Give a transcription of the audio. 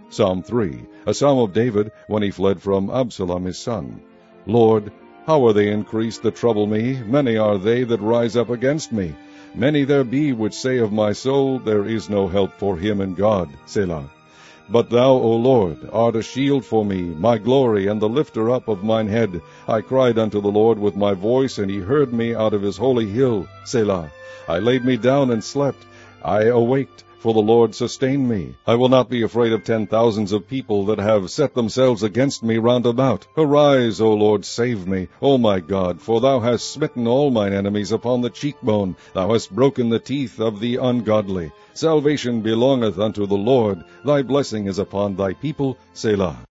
Psalm 3, a psalm of David when he fled from Absalom his son. Lord, how are they increased that trouble me? Many are they that rise up against me. Many there be which say of my soul, There is no help for him in God. Selah. But thou, O Lord, art a shield for me, my glory, and the lifter up of mine head. I cried unto the Lord with my voice, and he heard me out of his holy hill. Selah. I laid me down and slept. I awaked, for the Lord sustained me. I will not be afraid of 10,000s of people that have set themselves against me round about. Arise, O Lord, save me, O my God, for thou hast smitten all mine enemies upon the cheekbone. Thou hast broken the teeth of the ungodly. Salvation belongeth unto the Lord. Thy blessing is upon thy people. Selah.